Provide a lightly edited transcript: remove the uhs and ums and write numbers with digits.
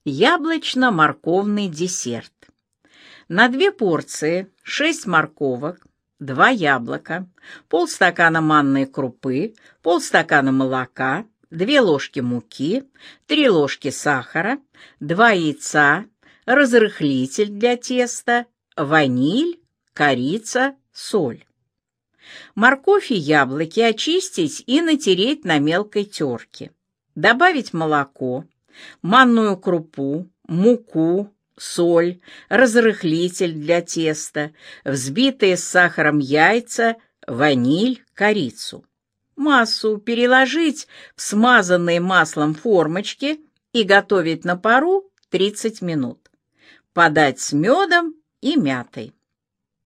Яблочно-морковный десерт. На 2 порции 6 морковок, 2 яблока, полстакана манной крупы, полстакана молока, 2 ложки муки, 3 ложки сахара, 2 яйца, разрыхлитель для теста, ваниль, корица, соль. Морковь и яблоки очистить и натереть на мелкой терке. Добавить молоко, манную крупу, муку, соль, разрыхлитель для теста, взбитые с сахаром яйца, ваниль, корицу. Массу переложить в смазанные маслом формочки и готовить на пару 30 минут. Подать с медом и мятой.